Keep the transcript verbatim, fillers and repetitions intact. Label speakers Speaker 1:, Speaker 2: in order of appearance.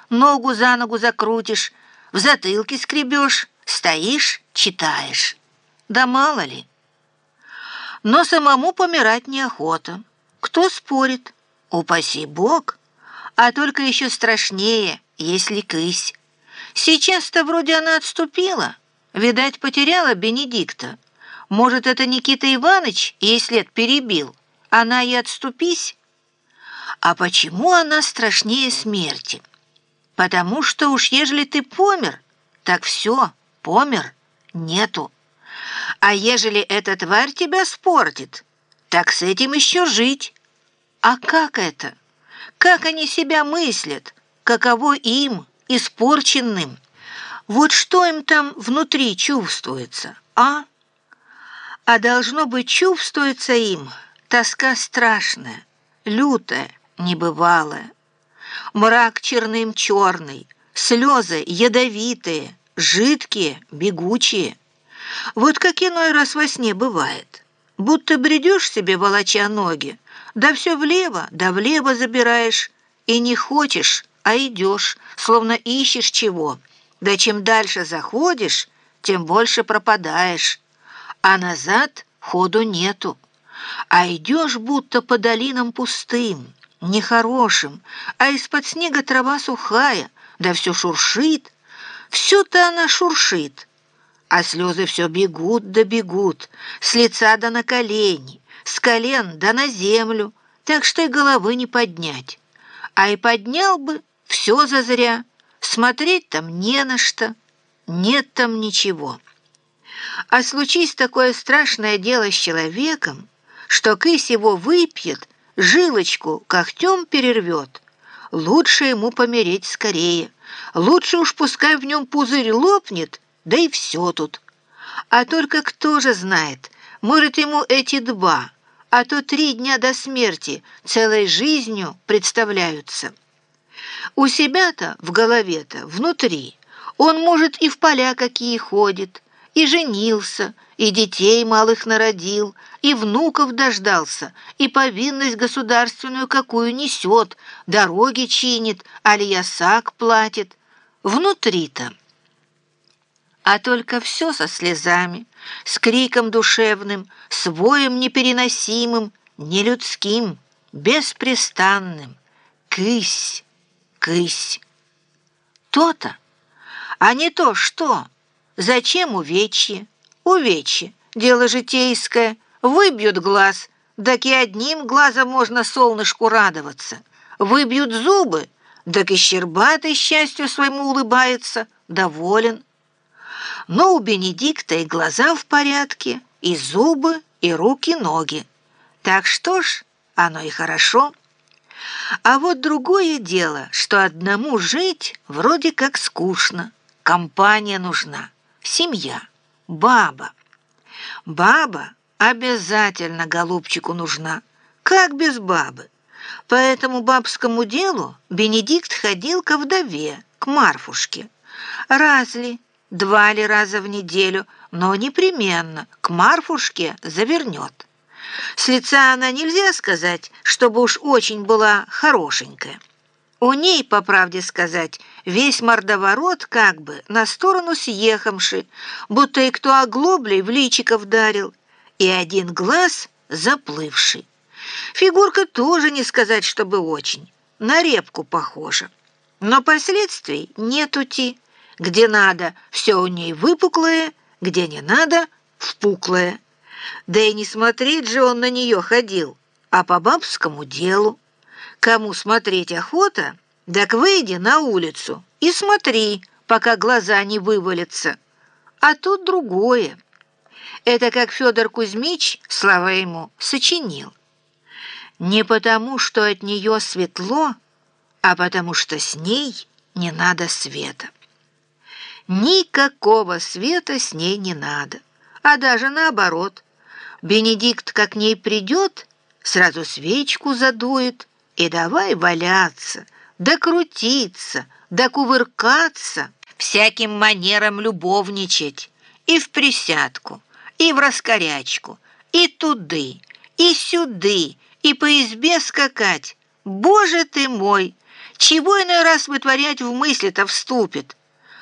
Speaker 1: ногу за ногу закрутишь, в затылке скребешь, стоишь, читаешь. Да мало ли. Но самому помирать неохота. Кто спорит? Упаси Бог. А только еще страшнее, если кысь. Сейчас-то вроде она отступила. Видать, потеряла Бенедикта. Может, это Никита Иванович ей след перебил. Она и отступись. А почему она страшнее смерти? Потому что уж ежели ты помер, так все, помер, нету. А ежели эта тварь тебя спортит, так с этим еще жить. А как это? Как они себя мыслят? Каково им, испорченным? Вот что им там внутри чувствуется, а? А должно быть, чувствуется им тоска страшная, лютая, небывалая. Мрак черным черный, слезы ядовитые, жидкие, бегучие. Вот как иной раз во сне бывает. Будто бредешь себе, волоча ноги, да все влево, да влево забираешь, и не хочешь, а идешь, словно ищешь чего. Да чем дальше заходишь, тем больше пропадаешь, а назад ходу нету. А идешь будто по долинам пустым, нехорошим, а из-под снега трава сухая, да все шуршит, все-то она шуршит, а слезы все бегут да бегут, с лица да на колени, с колен да на землю, так что и головы не поднять. А и поднял бы, все зазря, смотреть там не на что, нет там ничего. А случись такое страшное дело с человеком, что кысь его выпьет, жилочку когтем перервет, лучше ему помереть скорее, лучше уж пускай в нем пузырь лопнет, да и все тут. А только кто же знает, может, ему эти два, а то три дня до смерти целой жизнью представляются. У себя-то, в голове-то, внутри, он, может, и в поля какие ходит, и женился, и детей малых народил, и внуков дождался, и повинность государственную какую несет, дороги чинит, али ясак платит. Внутри-то. А только все со слезами, с криком душевным, с воем непереносимым, нелюдским, беспрестанным. Кысь, кысь. То-то. А не то что? Зачем увечье? Увечье. Дело житейское. Выбьют глаз, так и одним глазом можно солнышку радоваться. Выбьют зубы, так и щербатый счастью своему улыбается, доволен. Но у Бенедикта и глаза в порядке, и зубы, и руки-ноги. Так что ж, оно и хорошо. А вот другое дело, что одному жить вроде как скучно. Компания нужна, семья, баба. Баба обязательно голубчику нужна. Как без бабы? По этому бабскому делу Бенедикт ходил ко вдове, к Марфушке. Раз ли, два ли раза в неделю, но непременно к Марфушке завернет. С лица она нельзя сказать, чтобы уж очень была хорошенькая. У ней, по правде сказать, весь мордоворот как бы на сторону съехавший, будто и кто оглоблей в личико вдарил, и один глаз заплывший. Фигурка тоже не сказать, чтобы очень, на репку похожа. Но последствий нетути. Где надо, все у ней выпуклое, где не надо, впуклое. Да и не смотреть же он на нее ходил, а по бабскому делу. Кому смотреть охота, так выйди на улицу и смотри, пока глаза не вывалятся. А тут другое. Это как Федор Кузьмич, слава ему, сочинил. Не потому, что от нее светло, а потому что с ней не надо света. Никакого света с ней не надо, а даже наоборот. Бенедикт как к ней придет, сразу свечку задует, и давай валяться, да крутиться, да кувыркаться, всяким манером любовничать, и в присядку, и в раскорячку, и туды, и сюды, и по избе скакать. Боже ты мой! Чего иной раз вытворять в мысли-то вступит?